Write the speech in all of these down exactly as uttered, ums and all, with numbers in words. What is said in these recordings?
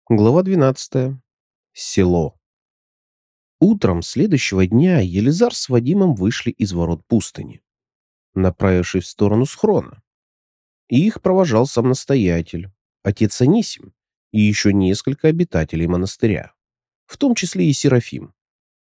Глава двенадцатая. Село. Утром следующего дня Елизар с Вадимом вышли из ворот пустыни, направившись в сторону схрона. И их провожал сам настоятель, отец Анисим, и еще несколько обитателей монастыря, в том числе и Серафим.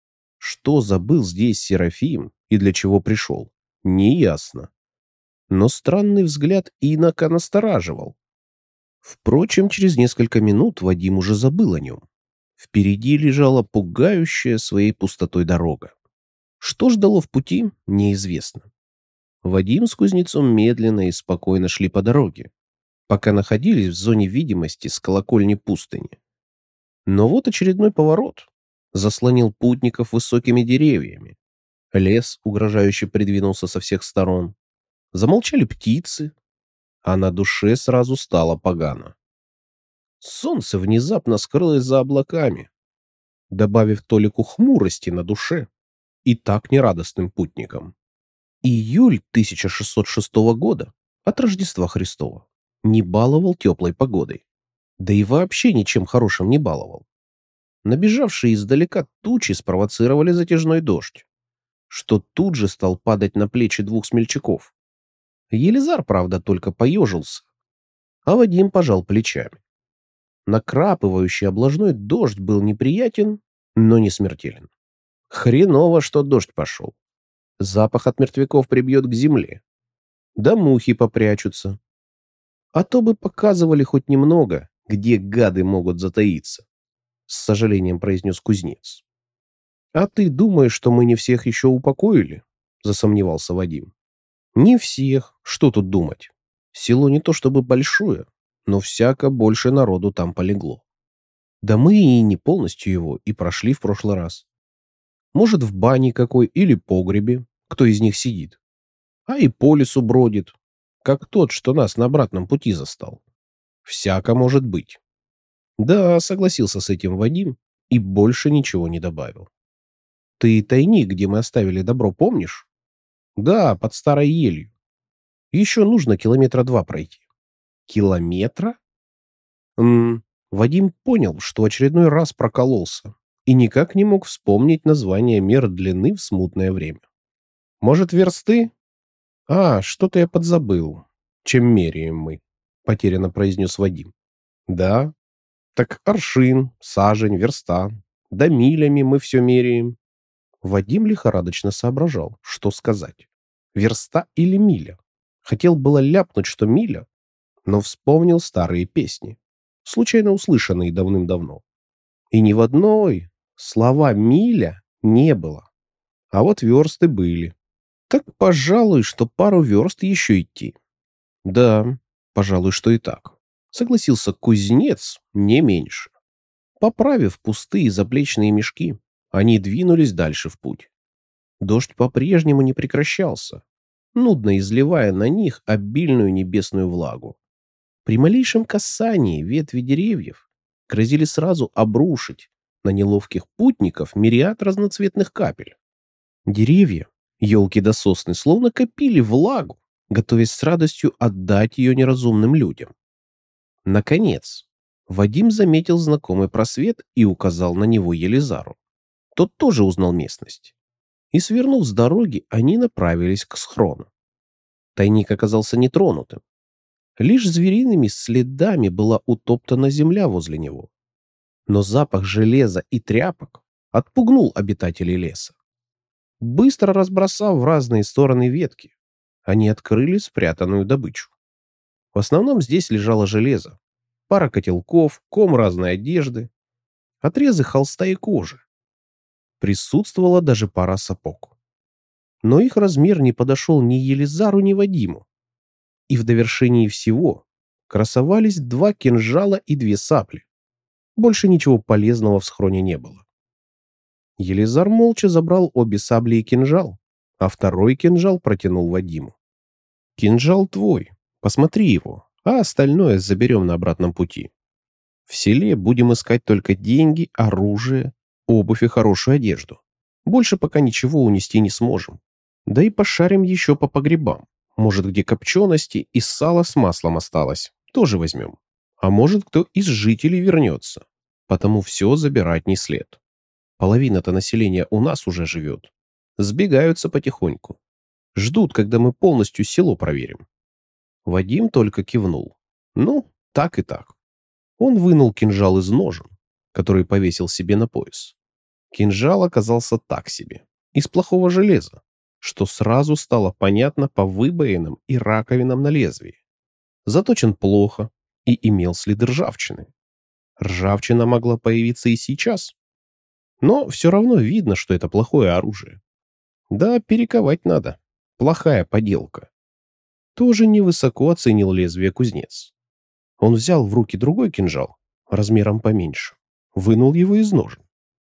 Что забыл здесь Серафим и для чего пришел, неясно. Но странный взгляд инока настораживал. Впрочем, через несколько минут Вадим уже забыл о нем. Впереди лежала пугающая своей пустотой дорога. Что ждало в пути, неизвестно. Вадим с кузнецом медленно и спокойно шли по дороге, пока находились в зоне видимости с колокольни пустыни. Но вот очередной поворот заслонил путников высокими деревьями. Лес угрожающе придвинулся со всех сторон. Замолчали птицы, а на душе сразу стало погано. Солнце внезапно скрылось за облаками, добавив толику хмурости на душе и так нерадостным путникам. Июль тысяча шестьсот шестого года, от Рождества Христова, не баловал теплой погодой, да и вообще ничем хорошим не баловал. Набежавшие издалека тучи спровоцировали затяжной дождь, что тут же стал падать на плечи двух смельчаков. Елизар, правда, только поежился, а Вадим пожал плечами. Накрапывающий облажной дождь был неприятен, но не смертелен. Хреново, что дождь пошел. Запах от мертвяков прибьет к земле. Да мухи попрячутся. А то бы показывали хоть немного, где гады могут затаиться, с сожалением произнес кузнец. А ты думаешь, что мы не всех еще упокоили? Засомневался Вадим. Не всех. Что тут думать? Село не то чтобы большое, но всяко больше народу там полегло. Да мы и не полностью его и прошли в прошлый раз. Может, в бане какой или погребе, кто из них сидит. А и по лесу бродит, как тот, что нас на обратном пути застал. Всяко может быть. Да, согласился с этим Вадим и больше ничего не добавил. Ты тайник, где мы оставили добро, помнишь? Да, под старой елью. Еще нужно километра два пройти. Километра? М-м, Вадим понял, что в очередной раз прокололся и никак не мог вспомнить название мер длины в смутное время. Может, версты? А, что-то я подзабыл. Чем меряем мы? Потерянно произнес Вадим. Да, так аршин, сажень, верста. Да милями мы все меряем. Вадим лихорадочно соображал, что сказать. Верста или миля? Хотел было ляпнуть, что миля, но вспомнил старые песни, случайно услышанные давным-давно. И ни в одной слова «миля» не было, а вот версты были. Так, пожалуй, что пару верст еще идти. Да, пожалуй, что и так. Согласился кузнец не меньше. Поправив пустые заплечные мешки, они двинулись дальше в путь. Дождь по-прежнему не прекращался, нудно изливая на них обильную небесную влагу. При малейшем касании ветви деревьев грозили сразу обрушить на неловких путников мириад разноцветных капель. Деревья, елки да сосны, словно копили влагу, готовясь с радостью отдать ее неразумным людям. Наконец, Вадим заметил знакомый просвет и указал на него Елизару. Тот тоже узнал местность. И, свернув с дороги, они направились к схрону. Тайник оказался нетронутым. Лишь звериными следами была утоптана земля возле него. Но запах железа и тряпок отпугнул обитателей леса. Быстро разбросав в разные стороны ветки, они открыли спрятанную добычу. В основном здесь лежало железо, пара котелков, ком разной одежды, отрезы холста и кожи. Присутствовала даже пара сапог. Но их размер не подошел ни Елизару, ни Вадиму. И в довершении всего красовались два кинжала и две сабли. Больше ничего полезного в схроне не было. Елизар молча забрал обе сабли и кинжал, а второй кинжал протянул Вадиму. «Кинжал твой, посмотри его, а остальное заберем на обратном пути. В селе будем искать только деньги, оружие, обувь и хорошую одежду. Больше пока ничего унести не сможем. Да и пошарим еще по погребам. Может, где копчености и сало с маслом осталось, тоже возьмем. А может, кто из жителей вернется. потому все забирать не след. Половина-то населения у нас уже живет. Сбегаются потихоньку. Ждут, когда мы полностью село проверим. Вадим только кивнул. Ну, так и так. Он вынул кинжал из ножен, который повесил себе на пояс. Кинжал оказался так себе, из плохого железа, что сразу стало понятно по выбоинам и раковинам на лезвии. Заточен плохо и имел следы ржавчины. Ржавчина могла появиться и сейчас. Но все равно видно, что это плохое оружие. Да, перековать надо. Плохая поделка. Тоже невысоко оценил лезвие кузнец. Он взял в руки другой кинжал, размером поменьше, вынул его из ножен.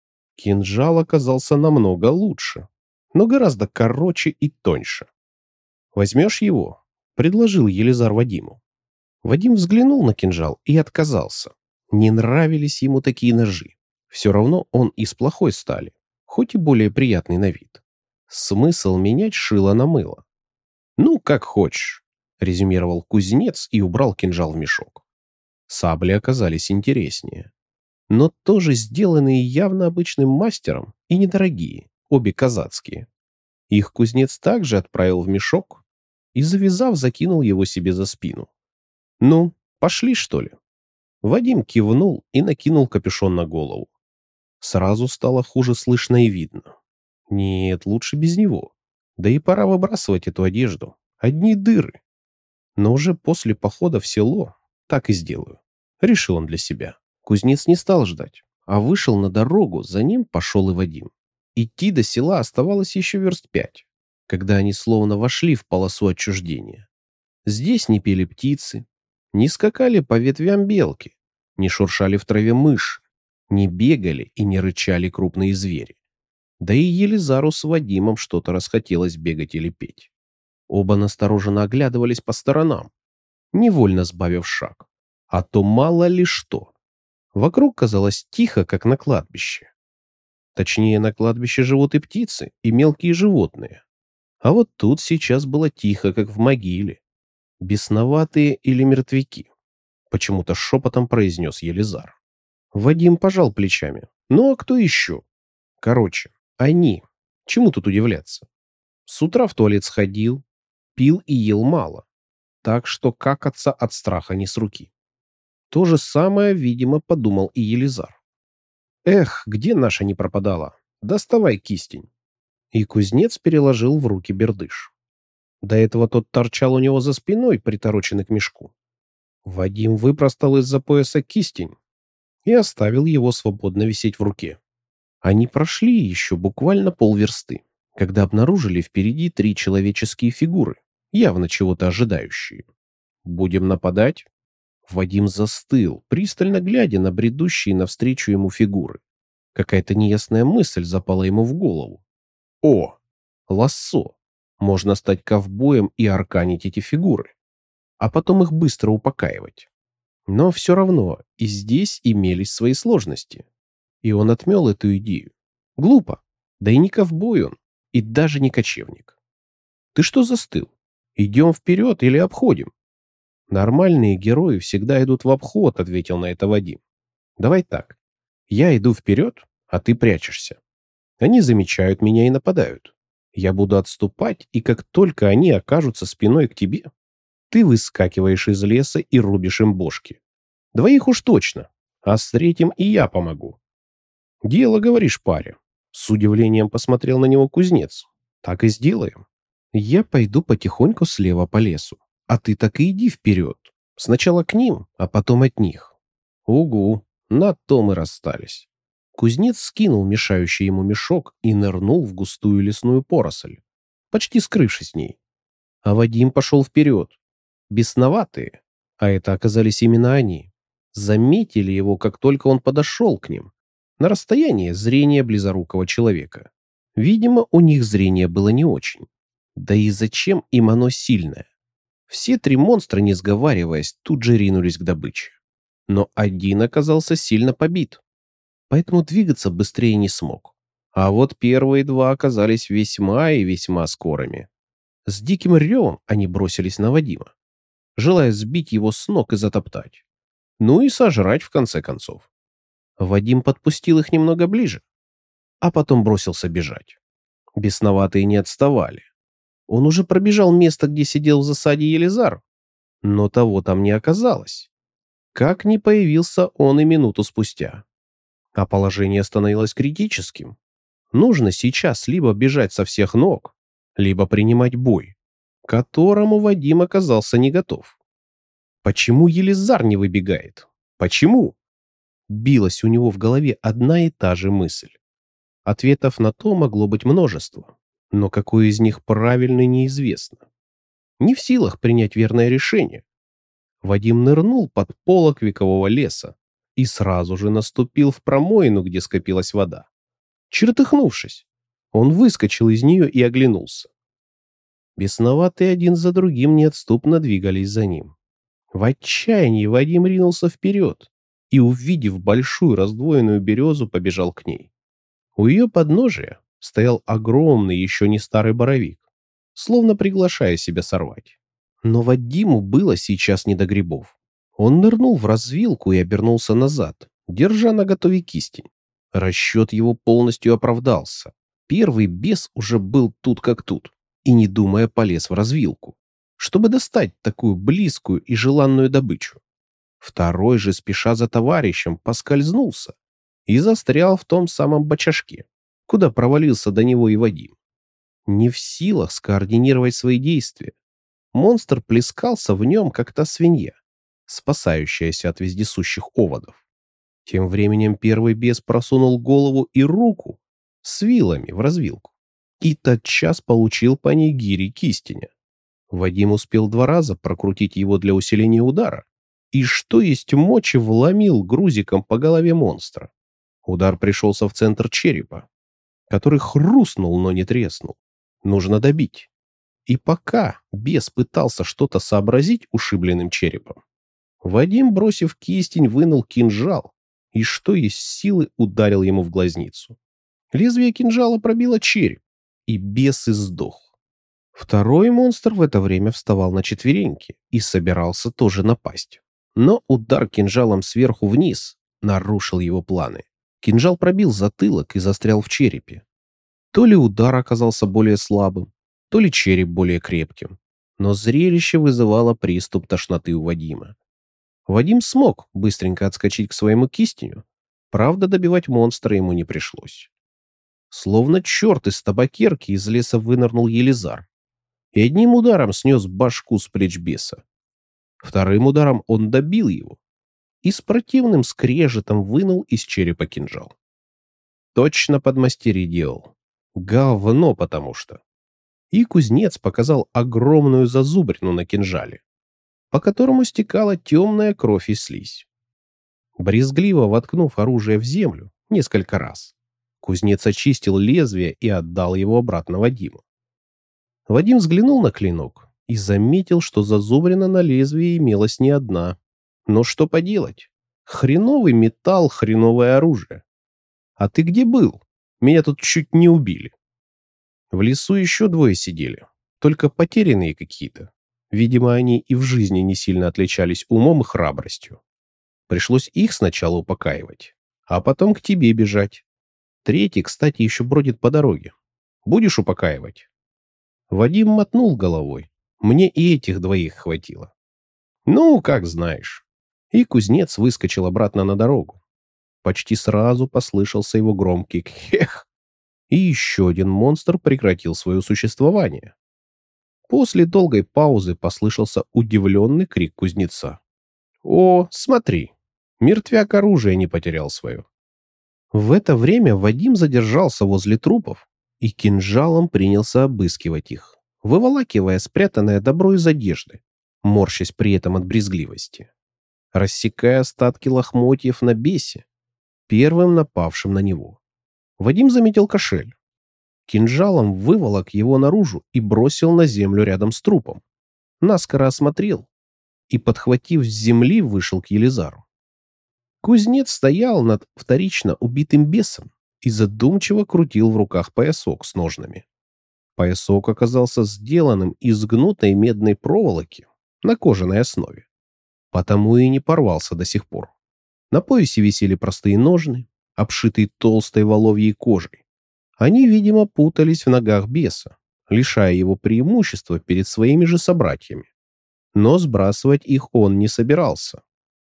Кинжал оказался намного лучше, но гораздо короче и тоньше. «Возьмешь его?» — предложил Елизар Вадиму. Вадим взглянул на кинжал и отказался. Не нравились ему такие ножи. Все равно он из плохой стали, хоть и более приятный на вид. Смысл менять шило на мыло. «Ну, как хочешь», — резюмировал кузнец и убрал кинжал в мешок. Сабли оказались интереснее, но тоже сделанные явно обычным мастером и недорогие, обе казацкие. Их кузнец также отправил в мешок и, завязав, закинул его себе за спину. «Ну, пошли, что ли?» Вадим кивнул и накинул капюшон на голову. Сразу стало хуже слышно и видно. Нет, лучше без него. Да и пора выбрасывать эту одежду. Одни дыры. Но уже после похода в село так и сделаю. Решил он для себя. Кузнец не стал ждать, а вышел на дорогу, за ним пошел и Вадим. Идти до села оставалось еще верст пять, когда они словно вошли в полосу отчуждения. Здесь не пели птицы, не скакали по ветвям белки, не шуршали в траве мыши, не бегали и не рычали крупные звери. Да и Елизару с Вадимом что-то расхотелось бегать или петь. Оба настороженно оглядывались по сторонам, невольно сбавив шаг. А то мало ли что. Вокруг казалось тихо, как на кладбище. Точнее, на кладбище живут и птицы, и мелкие животные. А вот тут сейчас было тихо, как в могиле. Бесноватые или мертвяки? Почему-то шепотом произнес Елизар. Вадим пожал плечами. Ну а кто еще? Короче, они. Чему тут удивляться? С утра в туалет сходил, пил и ел мало. Так что какаться от страха не с руки. То же самое, видимо, подумал и Елизар. Эх, где наша не пропадала? Доставай кистень. И кузнец переложил в руки бердыш. До этого тот торчал у него за спиной, притороченный к мешку. Вадим выпростал из-за пояса кистень и оставил его свободно висеть в руке. Они прошли еще буквально полверсты, когда обнаружили впереди три человеческие фигуры, явно чего-то ожидающие. «Будем нападать?» Вадим застыл, пристально глядя на бредущие навстречу ему фигуры. Какая-то неясная мысль запала ему в голову. «О, лассо! Можно стать ковбоем и арканить эти фигуры, а потом их быстро упокаивать». Но все равно и здесь имелись свои сложности. И он отмел эту идею. Глупо. Да и не ковбой он, и даже не кочевник. «Ты что застыл? Идем вперед или обходим?» «Нормальные герои всегда идут в обход», — ответил на это Вадим. «Давай так. Я иду вперед, а ты прячешься. Они замечают меня и нападают. Я буду отступать, и как только они окажутся спиной к тебе, ты выскакиваешь из леса и рубишь им бошки. Двоих уж точно, а с третьим и я помогу». «Дело, говоришь, паря». С удивлением посмотрел на него кузнец. «Так и сделаем. Я пойду потихоньку слева по лесу, а ты так и иди вперед. Сначала к ним, а потом от них». «Угу, на то мы расстались». Кузнец скинул мешающий ему мешок и нырнул в густую лесную поросль, почти скрывшись в ней. А Вадим пошел вперед. Бесноватые, а это оказались именно они, заметили его, как только он подошел к ним, на расстоянии зрения близорукого человека. Видимо, у них зрение было не очень. Да и зачем им оно сильное? Все три монстра, не сговариваясь, тут же ринулись к добыче. Но один оказался сильно побит, поэтому двигаться быстрее не смог. А вот первые два оказались весьма и весьма скорыми. С диким ревом они бросились на Вадима, желая сбить его с ног и затоптать. Ну и сожрать в конце концов. Вадим подпустил их немного ближе, а потом бросился бежать. Бесноватые не отставали. Он уже пробежал место, где сидел в засаде Елизар, но того там не оказалось. Как не появился он и минуту спустя. А положение становилось критическим. Нужно сейчас либо бежать со всех ног, либо принимать бой, к которому Вадим оказался не готов. Почему Елизар не выбегает? Почему? Билась у него в голове одна и та же мысль. Ответов на то могло быть множество, но какой из них правильный, неизвестно. Не в силах принять верное решение, Вадим нырнул под полог векового леса и сразу же наступил в промоину, где скопилась вода. Чертыхнувшись, он выскочил из нее и оглянулся. Бесноватые один за другим неотступно двигались за ним. В отчаянии Вадим ринулся вперед и, увидев большую раздвоенную березу, побежал к ней. У ее подножия стоял огромный еще не старый боровик, словно приглашая себя сорвать. Но Вадиму было сейчас не до грибов. Он нырнул в развилку и обернулся назад, держа наготове кистень. Расчет его полностью оправдался. Первый бес уже был тут как тут и, не думая, полез в развилку, чтобы достать такую близкую и желанную добычу. Второй же, спеша за товарищем, поскользнулся и застрял в том самом бочажке, куда провалился до него и Вадим. Не в силах скоординировать свои действия, монстр плескался в нем, как та свинья, спасающаяся от вездесущих оводов. Тем временем первый бес просунул голову и руку с вилами в развилку и тотчас получил по ней гири кистеня. Вадим успел два раза прокрутить его для усиления удара и, что есть мочи, вломил грузиком по голове монстра. Удар пришелся в центр черепа, который хрустнул, но не треснул. Нужно добить. И пока бес пытался что-то сообразить ушибленным черепом, Вадим, бросив кистень, вынул кинжал и, что есть силы, ударил ему в глазницу. Лезвие кинжала пробило череп, и бес издох. Второй монстр в это время вставал на четвереньки и собирался тоже напасть. Но удар кинжалом сверху вниз нарушил его планы. Кинжал пробил затылок и застрял в черепе. То ли удар оказался более слабым, то ли череп более крепким, но зрелище вызывало приступ тошноты у Вадима. Вадим смог быстренько отскочить к своему кистеню, правда, добивать монстра ему не пришлось. Словно черт из табакерки из леса вынырнул Елизар и одним ударом снес башку с плеч беса. Вторым ударом он добил его и с противным скрежетом вынул из черепа кинжал. Точно подмастерье делал. Говно потому что. И кузнец показал огромную зазубрину на кинжале, по которому стекала темная кровь и слизь. Брезгливо воткнув оружие в землю несколько раз, кузнец очистил лезвие и отдал его обратно Вадиму. Вадим взглянул на клинок и заметил, что зазубрина на лезвии имелась не одна. Но что поделать? Хреновый металл, хреновое оружие. А ты где был? Меня тут чуть не убили. В лесу еще двое сидели, только потерянные какие-то. Видимо, они и в жизни не сильно отличались умом и храбростью. Пришлось их сначала упокаивать, а потом к тебе бежать. Третий, кстати, еще бродит по дороге. Будешь упокаивать? Вадим мотнул головой. Мне и этих двоих хватило. Ну, как знаешь. И кузнец выскочил обратно на дорогу. Почти сразу послышался его громкий «кхех». И еще один монстр прекратил свое существование. После долгой паузы послышался удивленный крик кузнеца. «О, смотри! Мертвяк оружие не потерял свое!» В это время Вадим задержался возле трупов и кинжалом принялся обыскивать их, выволакивая спрятанное добро из одежды, морщась при этом от брезгливости, рассекая остатки лохмотьев на бесе, первым напавшим на него. Вадим заметил кошель. Кинжалом выволок его наружу и бросил на землю рядом с трупом. Наскоро осмотрел и, подхватив с земли, вышел к Елизару. Кузнец стоял над вторично убитым бесом и задумчиво крутил в руках поясок с ножнами. Поясок оказался сделанным из гнутой медной проволоки на кожаной основе, потому и не порвался до сих пор. На поясе висели простые ножны, обшитые толстой воловьей кожей. Они, видимо, путались в ногах беса, лишая его преимущества перед своими же собратьями. Но сбрасывать их он не собирался.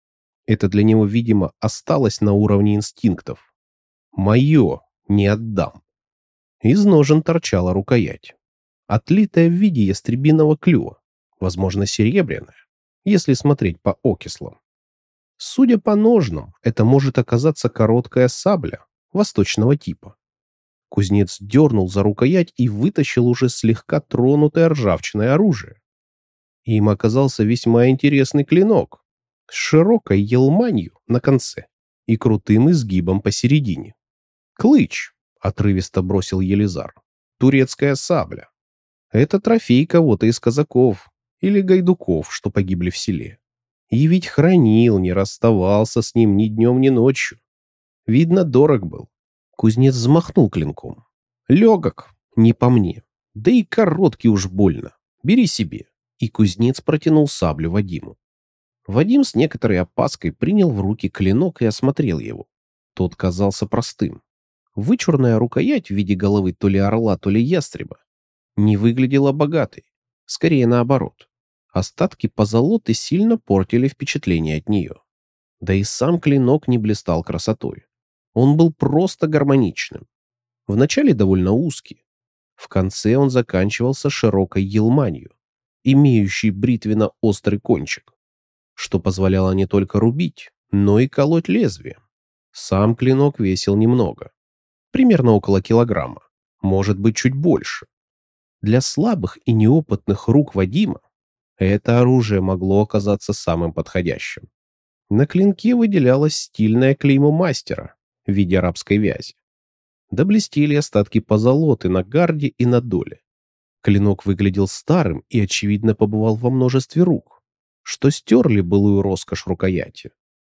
Это для него, видимо, осталось на уровне инстинктов. «Мое не отдам». Из ножен торчала рукоять, отлитая в виде ястребиного клюва, возможно, серебряная, если смотреть по окислам. Судя по ножнам, это может оказаться короткая сабля восточного типа. Кузнец дернул за рукоять и вытащил уже слегка тронутое ржавчиной оружие. Им оказался весьма интересный клинок с широкой елманью на конце и крутым изгибом посередине. «Клыч», — отрывисто бросил Елизар, — «турецкая сабля. Это трофей кого-то из казаков или гайдуков, что погибли в селе. И ведь хранил, не расставался с ним ни днем, ни ночью. Видно, дорог был». Кузнец взмахнул клинком. «Легок, не по мне. Да и короткий уж больно. Бери себе». И кузнец протянул саблю Вадиму. Вадим с некоторой опаской принял в руки клинок и осмотрел его. Тот казался простым. Вычурная рукоять в виде головы то ли орла, то ли ястреба не выглядела богатой. Скорее наоборот. Остатки позолоты сильно портили впечатление от нее. Да и сам клинок не блистал красотой. Он был просто гармоничным. Вначале довольно узкий. В конце он заканчивался широкой елманью, имеющей бритвенно-острый кончик, что позволяло не только рубить, но и колоть лезвие. Сам клинок весил немного, примерно около килограмма, может быть, чуть больше. Для слабых и неопытных рук Вадима это оружие могло оказаться самым подходящим. На клинке выделялось стильное клеймо мастера в виде арабской вязи. Да блестели остатки позолоты на гарде и на доле. Клинок выглядел старым и, очевидно, побывал во множестве рук, что стерли былую роскошь рукояти.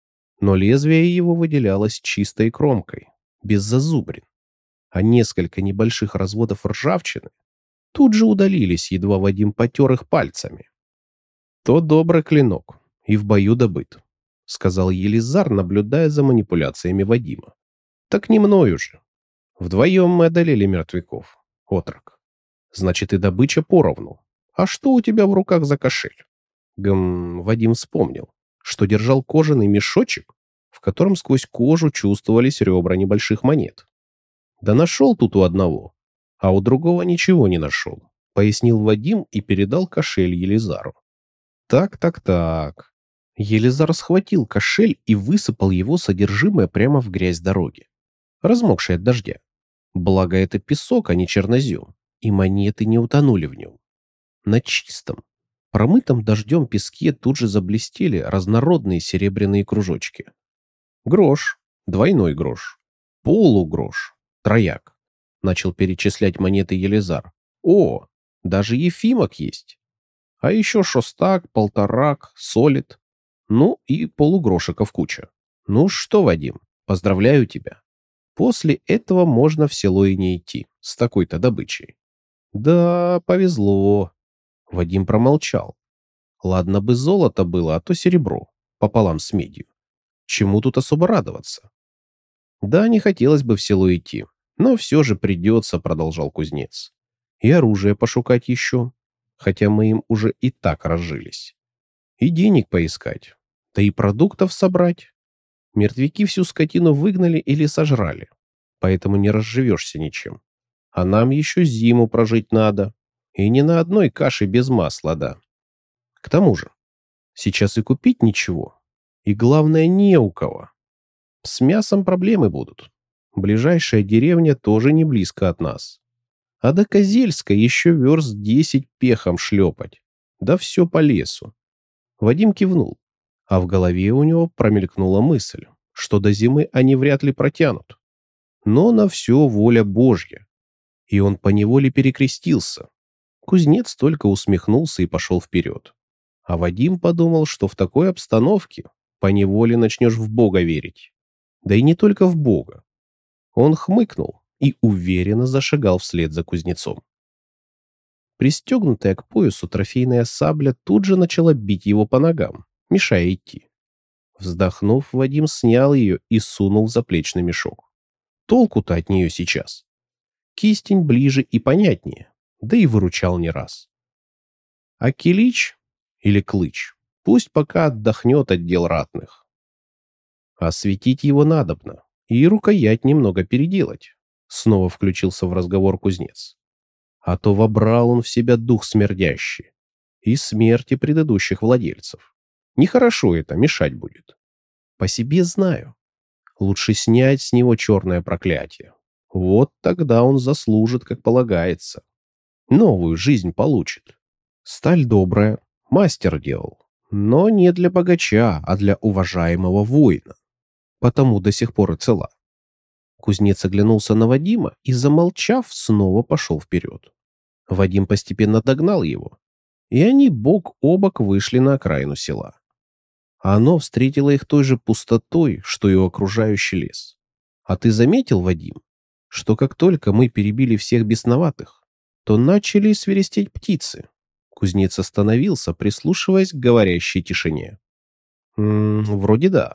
Но лезвие его выделялось чистой кромкой, без зазубрин, а несколько небольших разводов ржавчины тут же удалились, едва Вадим потер их пальцами. «То добрый клинок, и в бою добыт», — сказал Елизар, наблюдая за манипуляциями Вадима. «Так не мною же. Вдвоем мы одолели мертвяков, отрок. Значит, и добыча поровну. А что у тебя в руках за кошель?» Гм, Вадим вспомнил, что держал кожаный мешочек, в котором сквозь кожу чувствовались ребра небольших монет. «Да нашел тут у одного, а у другого ничего не нашел», — пояснил Вадим и передал кошель Елизару. «Так, так, так». Елизар схватил кошель и высыпал его содержимое прямо в грязь дороги, размокшей от дождя. Благо это песок, а не чернозем, и монеты не утонули в нем. На чистом, промытом дождем песке тут же заблестели разнородные серебряные кружочки. Грош, двойной грош, полугрош, трояк. Начал перечислять монеты Елизар. О, даже ефимок есть. А еще шостак, полторак, солид. Ну и полугрошиков куча. Ну что, Вадим, поздравляю тебя. После этого можно в село и не идти с такой-то добычей. Да, повезло. Вадим промолчал. Ладно бы золото было, а то серебро, пополам с медью. Чему тут особо радоваться? Да, не хотелось бы в село идти, но все же придется, продолжал кузнец. И оружие пошукать еще, хотя мы им уже и так разжились. И денег поискать, да и продуктов собрать. Мертвяки всю скотину выгнали или сожрали, поэтому не разживешься ничем. А нам еще зиму прожить надо, и не на одной каше без масла, да. К тому же, сейчас и купить ничего, и главное, не у кого. С мясом проблемы будут. Ближайшая деревня тоже не близко от нас. А до Козельска еще верст десять пехом шлепать. Да все по лесу. Вадим кивнул, а в голове у него промелькнула мысль, что до зимы они вряд ли протянут. Но на все воля Божья. И он поневоле перекрестился. Кузнец только усмехнулся и пошел вперед. А Вадим подумал, что в такой обстановке поневоле начнешь в Бога верить. Да и не только в Бога. Он хмыкнул и уверенно зашагал вслед за кузнецом. Пристегнутая к поясу трофейная сабля тут же начала бить его по ногам, мешая идти. Вздохнув, Вадим снял ее и сунул в заплечный мешок. Толку-то от нее сейчас. Кистень ближе и понятнее, да и выручал не раз. А Килич или Клыч пусть пока отдохнет от дел ратных. Осветить его надобно и рукоять немного переделать. Снова включился в разговор кузнец. А то вобрал он в себя дух смердящий и смерти предыдущих владельцев. Нехорошо это, мешать будет. По себе знаю. Лучше снять с него черное проклятие. Вот тогда он заслужит, как полагается. Новую жизнь получит. Сталь добрая, мастер делал. Но не для богача, а для уважаемого воина. Потому до сих пор и цела. Кузнец оглянулся на Вадима и, замолчав, снова пошел вперед. Вадим постепенно догнал его, и они бок о бок вышли на окраину села. Оно встретило их той же пустотой, что и окружающий лес. А ты заметил, Вадим, что как только мы перебили всех бесноватых, то начали свиристеть птицы? Кузнец остановился, прислушиваясь к говорящей тишине. «М -м, вроде да.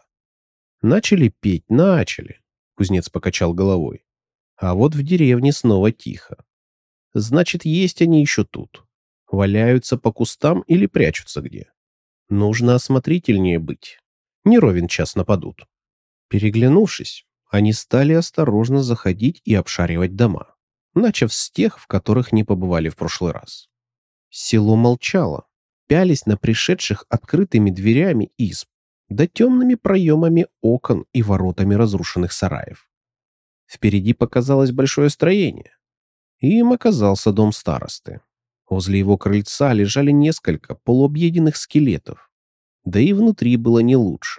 Начали петь, начали», — кузнец покачал головой. А вот в деревне снова тихо. Значит, есть они еще тут. Валяются по кустам или прячутся где. Нужно осмотрительнее быть. Не ровен час нападут. Переглянувшись, они стали осторожно заходить и обшаривать дома, начав с тех, в которых не побывали в прошлый раз. Село молчало, пялись на пришедших открытыми дверями изб, да темными проемами окон и воротами разрушенных сараев. Впереди показалось большое строение. Им оказался дом старосты. Возле его крыльца лежали несколько полуобъеденных скелетов, да и внутри было не лучше.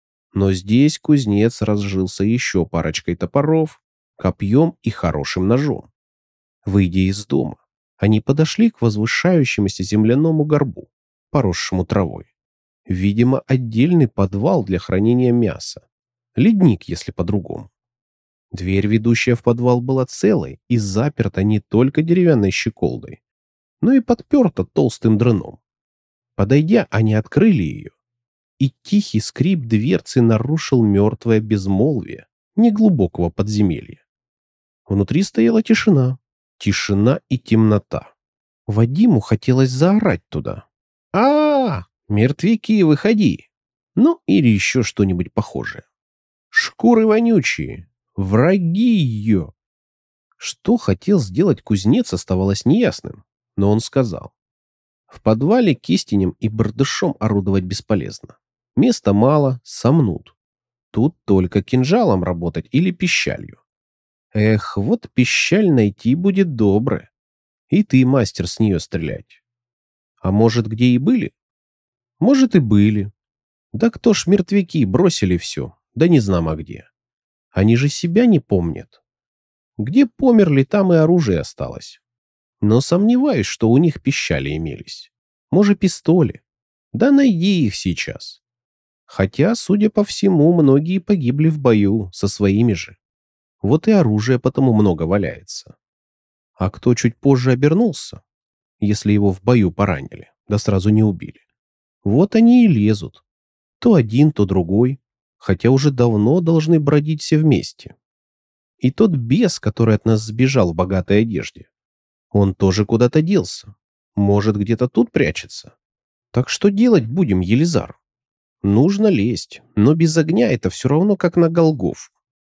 Но здесь кузнец разжился еще парочкой топоров, копьем и хорошим ножом. Выйдя из дома, они подошли к возвышающемуся земляному горбу, поросшему травой. Видимо, отдельный подвал для хранения мяса. Ледник, если по-другому. Дверь, ведущая в подвал, была целой и заперта не только деревянной щеколдой, но и подперта толстым дреном. Подойдя, они открыли ее, и тихий скрип дверцы нарушил мертвое безмолвие неглубокого подземелья. Внутри стояла тишина, тишина и темнота. Вадиму хотелось заорать туда. а, -а, -а мертвяки, выходи! Ну, или еще что-нибудь похожее. Шкуры вонючие, враги ее. Что хотел сделать кузнец, оставалось неясным, но он сказал. В подвале кистенем и бардышом орудовать бесполезно. Места мало, сомнут. Тут только кинжалом работать или пищалью. Эх, вот пищаль найти будет добро. И ты мастер с нее стрелять. А может, где и были? Может, и были. Да кто ж мертвяки, бросили все, да не знамо где. Они же себя не помнят. Где померли, там и оружие осталось. Но сомневаюсь, что у них пищали имелись. Может, пистоли. Да найди их сейчас. Хотя, судя по всему, многие погибли в бою со своими же. Вот и оружия потому много валяется. А кто чуть позже обернулся, если его в бою поранили, да сразу не убили, вот они и лезут. То один, то другой, хотя уже давно должны бродить все вместе. И тот бес, который от нас сбежал в богатой одежде, он тоже куда-то делся. Может, где-то тут прячется. Так что делать будем, Елизар? Нужно лезть, но без огня это все равно как на Голгофу.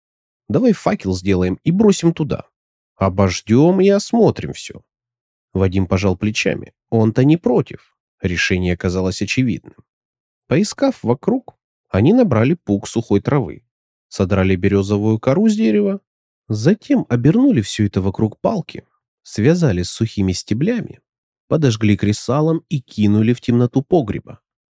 Давай факел сделаем и бросим туда. Обождем и осмотрим все. Вадим пожал плечами. Он-то не против. Решение казалось очевидным. Поискав вокруг, они набрали пук сухой травы, содрали березовую кору с дерева, затем обернули все это вокруг палки, связали с сухими стеблями, подожгли кресалом и кинули в темноту погреба.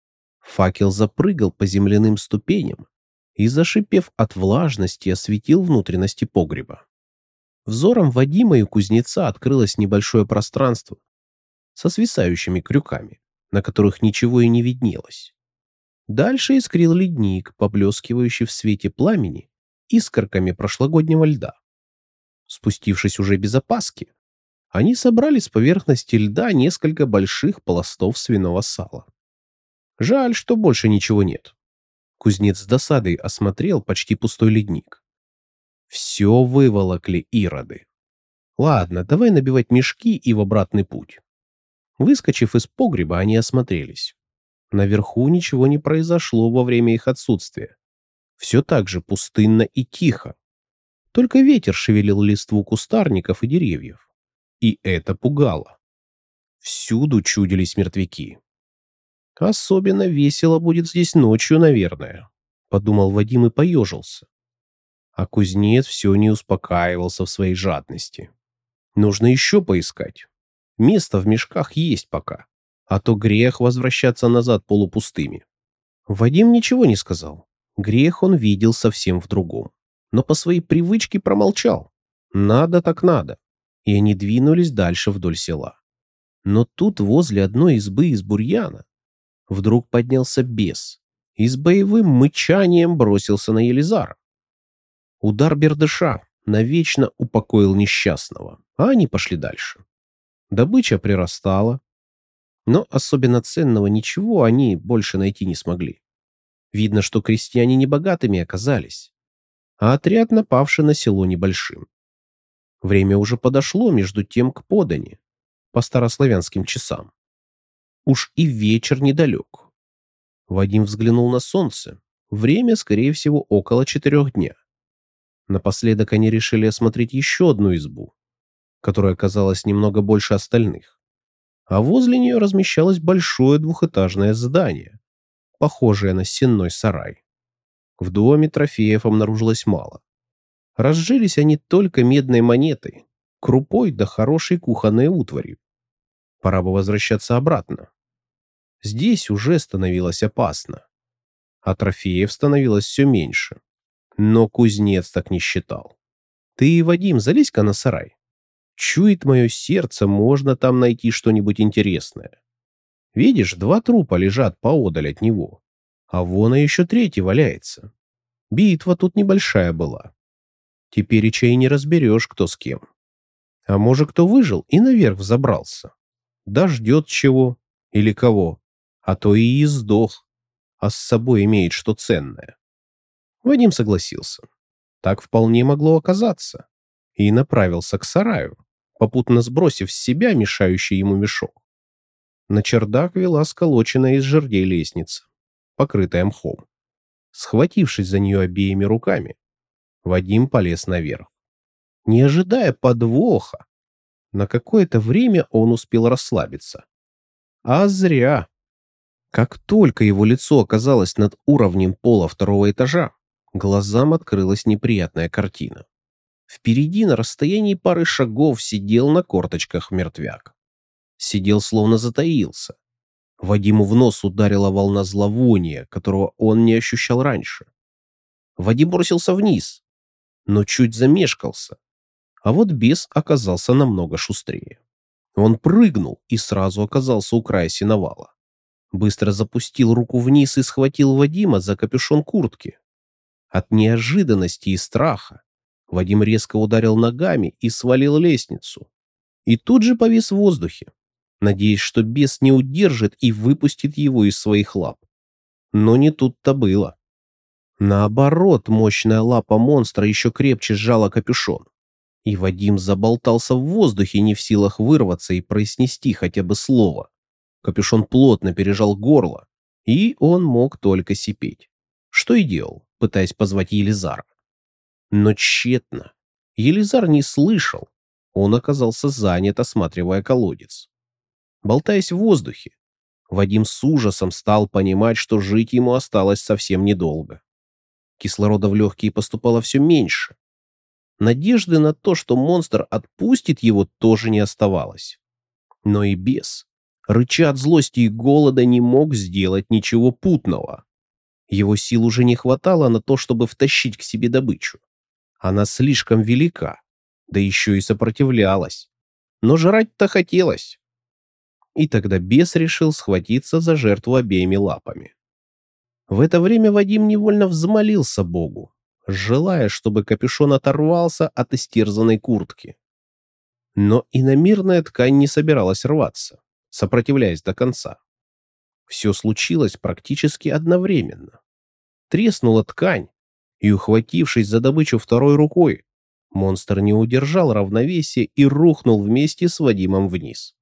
Факел запрыгал по земляным ступеням и, зашипев от влажности, осветил внутренности погреба. Взором Вадима и кузнеца открылось небольшое пространство со свисающими крюками, на которых ничего и не виднелось. Дальше искрил ледник, поблескивающий в свете пламени искорками прошлогоднего льда. Спустившись уже без опаски, они собрали с поверхности льда несколько больших пластов свиного сала. Жаль, что больше ничего нет. Кузнец с досадой осмотрел почти пустой ледник. Все выволокли ироды. Ладно, давай набивать мешки и в обратный путь. Выскочив из погреба, они осмотрелись. Наверху ничего не произошло во время их отсутствия. Все так же пустынно и тихо. Только ветер шевелил листву кустарников и деревьев. И это пугало. Всюду чудились мертвяки. Особенно весело будет здесь ночью, наверное, подумал Вадим и поежился. А кузнец все не успокаивался в своей жадности. Нужно еще поискать. Место в мешках есть пока, а то грех возвращаться назад полупустыми. Вадим ничего не сказал. Грех он видел совсем в другом. Но по своей привычке промолчал. Надо так надо. И они двинулись дальше вдоль села. Но тут возле одной избы из бурьяна вдруг поднялся бес и с боевым мычанием бросился на Елизара. Удар бердыша навечно упокоил несчастного, а они пошли дальше. Добыча прирастала, но особенно ценного ничего они больше найти не смогли. Видно, что крестьяне небогатыми оказались, а отряд напавший на село небольшим. Время уже подошло между тем к подани, по старославянским часам. Уж и вечер недалек. Вадим взглянул на солнце. Время, скорее всего, около четырех дня. Напоследок они решили осмотреть еще одну избу, которая оказалась немного больше остальных. А возле нее размещалось большое двухэтажное здание, похожее на сенной сарай. В доме трофеев обнаружилось мало. Разжились они только медной монетой, крупой да хорошей кухонной утварью. Пора бы возвращаться обратно. Здесь уже становилось опасно, а трофеев становилось все меньше. Но кузнец так не считал. Ты, Вадим, залезь-ка на сарай. Чует мое сердце, можно там найти что-нибудь интересное. Видишь, два трупа лежат поодаль от него, а вон и еще третий валяется. Битва тут небольшая была. Теперь и чай не разберешь, кто с кем. А может, кто выжил и наверх взобрался. Да ждет чего или кого, а то и издох, а с собой имеет что ценное. Вадим согласился. Так вполне могло оказаться. И направился к сараю, попутно сбросив с себя мешающий ему мешок. На чердак вела сколоченная из жердей лестница, покрытая мхом. Схватившись за нее обеими руками, Вадим полез наверх. Не ожидая подвоха, на какое-то время он успел расслабиться. А зря. Как только его лицо оказалось над уровнем пола второго этажа, глазам открылась неприятная картина. Впереди на расстоянии пары шагов сидел на корточках мертвяк. Сидел словно затаился. Вадиму в нос ударила волна зловония, которого он не ощущал раньше. Вадим бросился вниз, но чуть замешкался. А вот бес оказался намного шустрее. Он прыгнул и сразу оказался у края сеновала. Быстро запустил руку вниз и схватил Вадима за капюшон куртки. От неожиданности и страха Вадим резко ударил ногами и свалил лестницу. И тут же повис в воздухе, надеясь, что бес не удержит и выпустит его из своих лап. Но не тут-то было. Наоборот, мощная лапа монстра еще крепче сжала капюшон. И Вадим заболтался в воздухе, не в силах вырваться и произнести хотя бы слово. Капюшон плотно пережал горло, и он мог только сипеть. Что и делал, пытаясь позвать Елизара. Но тщетно. Елизар не слышал. Он оказался занят, осматривая колодец. Болтаясь в воздухе, Вадим с ужасом стал понимать, что жить ему осталось совсем недолго. Кислорода в легкие поступало все меньше. Надежды на то, что монстр отпустит его, тоже не оставалось. Но и бес, рыча от злости и голода, не мог сделать ничего путного. Его сил уже не хватало на то, чтобы втащить к себе добычу. Она слишком велика, да еще и сопротивлялась. Но жрать-то хотелось. И тогда бес решил схватиться за жертву обеими лапами. В это время Вадим невольно взмолился Богу, желая, чтобы капюшон оторвался от истерзанной куртки. Но иномирная ткань не собиралась рваться, сопротивляясь до конца. Все случилось практически одновременно. треснула ткань, и, ухватившись за добычу второй рукой, монстр не удержал равновесия и рухнул вместе с Вадимом вниз.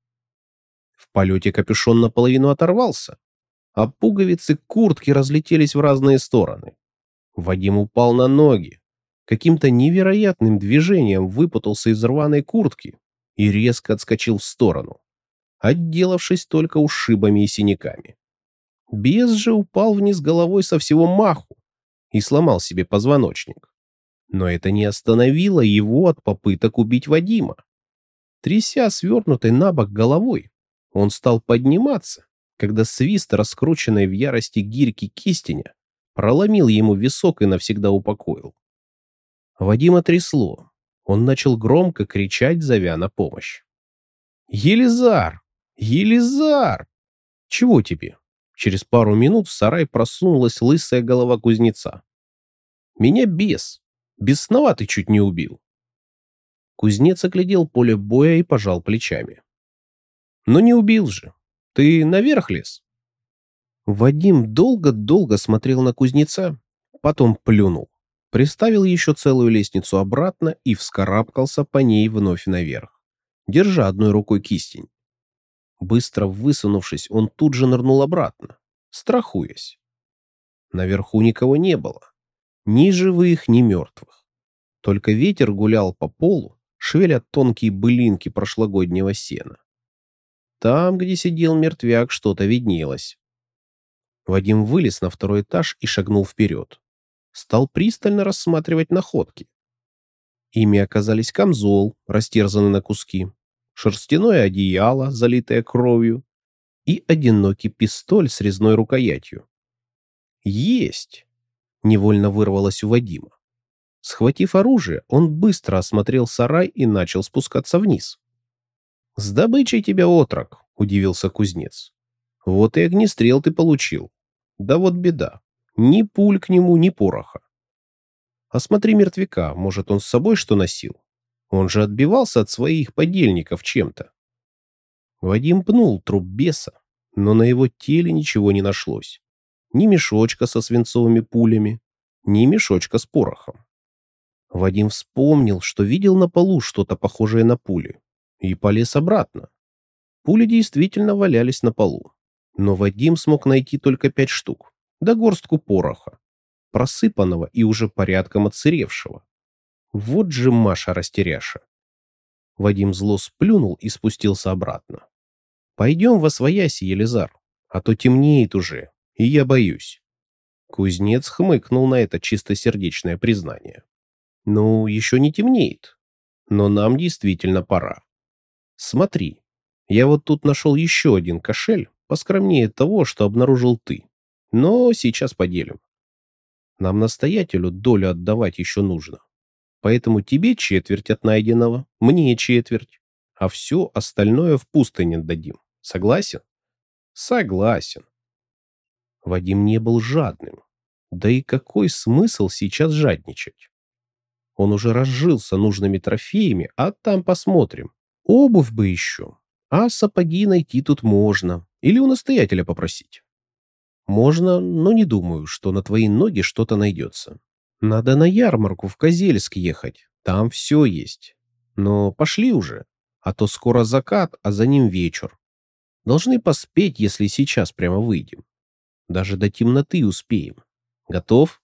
В полете капюшон наполовину оторвался, а пуговицы куртки разлетелись в разные стороны. Вадим упал на ноги, каким-то невероятным движением выпутался из рваной куртки и резко отскочил в сторону, отделавшись только ушибами и синяками. Бес же упал вниз головой со всего маху и сломал себе позвоночник. Но это не остановило его от попыток убить Вадима. Тряся свернутой на бок головой, он стал подниматься, когда свист, раскрученной в ярости гирьки кистеня, проломил ему висок и навсегда упокоил. Вадима трясло. Он начал громко кричать, зовя на помощь. «Елизар! Елизар! Чего тебе?» Через пару минут в сарай просунулась лысая голова кузнеца. «Меня бес. Бесноватый чуть не убил». Кузнец оглядел поле боя и пожал плечами. «Но не убил же. Ты наверх лез?» Вадим долго-долго смотрел на кузнеца, потом плюнул, приставил еще целую лестницу обратно и вскарабкался по ней вновь наверх, держа одной рукой кистень. Быстро высунувшись, он тут же нырнул обратно, страхуясь. Наверху никого не было, ни живых, ни мертвых. Только ветер гулял по полу, шевеля тонкие былинки прошлогоднего сена. Там, где сидел мертвяк, что-то виднелось. Вадим вылез на второй этаж и шагнул вперед. Стал пристально рассматривать находки. Ими оказались камзол, растерзанный на куски, шерстяное одеяло, залитое кровью, и одинокий пистоль с резной рукоятью. «Есть!» — невольно вырвалось у Вадима. Схватив оружие, он быстро осмотрел сарай и начал спускаться вниз. «С добычей тебя, отрок!» — удивился кузнец. «Вот и огнестрел ты получил. Да вот беда. Ни пуль к нему, ни пороха. Осмотри мертвяка, может, он с собой что носил? Он же отбивался от своих подельников чем-то». Вадим пнул труп беса, но на его теле ничего не нашлось. Ни мешочка со свинцовыми пулями, ни мешочка с порохом. Вадим вспомнил, что видел на полу что-то похожее на пули, и полез обратно. Пули действительно валялись на полу, но Вадим смог найти только пять штук, да горстку пороха, просыпанного и уже порядком отсыревшего. Вот же Маша-растеряша. Вадим зло сплюнул и спустился обратно. «Пойдем восвояси, Елизар, а то темнеет уже, и я боюсь». Кузнец хмыкнул на это чистосердечное признание. «Ну, еще не темнеет, но нам действительно пора. Смотри, я вот тут нашел еще один кошель, поскромнее того, что обнаружил ты, но сейчас поделим. Нам настоятелю долю отдавать еще нужно, поэтому тебе четверть от найденного, мне четверть, а все остальное в пустыне отдадим. Согласен?» «Согласен». Вадим не был жадным. Да и какой смысл сейчас жадничать? Он уже разжился нужными трофеями, а там посмотрим. Обувь бы еще. А сапоги найти тут можно. Или у настоятеля попросить. Можно, но не думаю, что на твои ноги что-то найдется. Надо на ярмарку в Козельск ехать. Там все есть. Но пошли уже. А то скоро закат, а за ним вечер. Должны поспеть, если сейчас прямо выйдем. Даже до темноты успеем. Готов?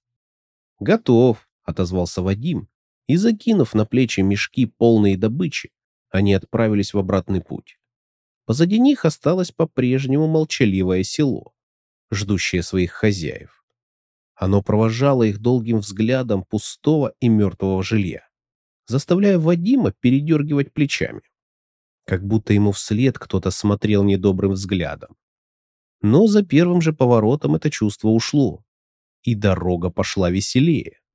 Готов, отозвался Вадим. И, закинув на плечи мешки, полные добычи, они отправились в обратный путь. Позади них осталось по-прежнему молчаливое село, ждущее своих хозяев. Оно провожало их долгим взглядом пустого и мертвого жилья, заставляя Вадима передергивать плечами, как будто ему вслед кто-то смотрел недобрым взглядом. Но за первым же поворотом это чувство ушло, и дорога пошла веселее.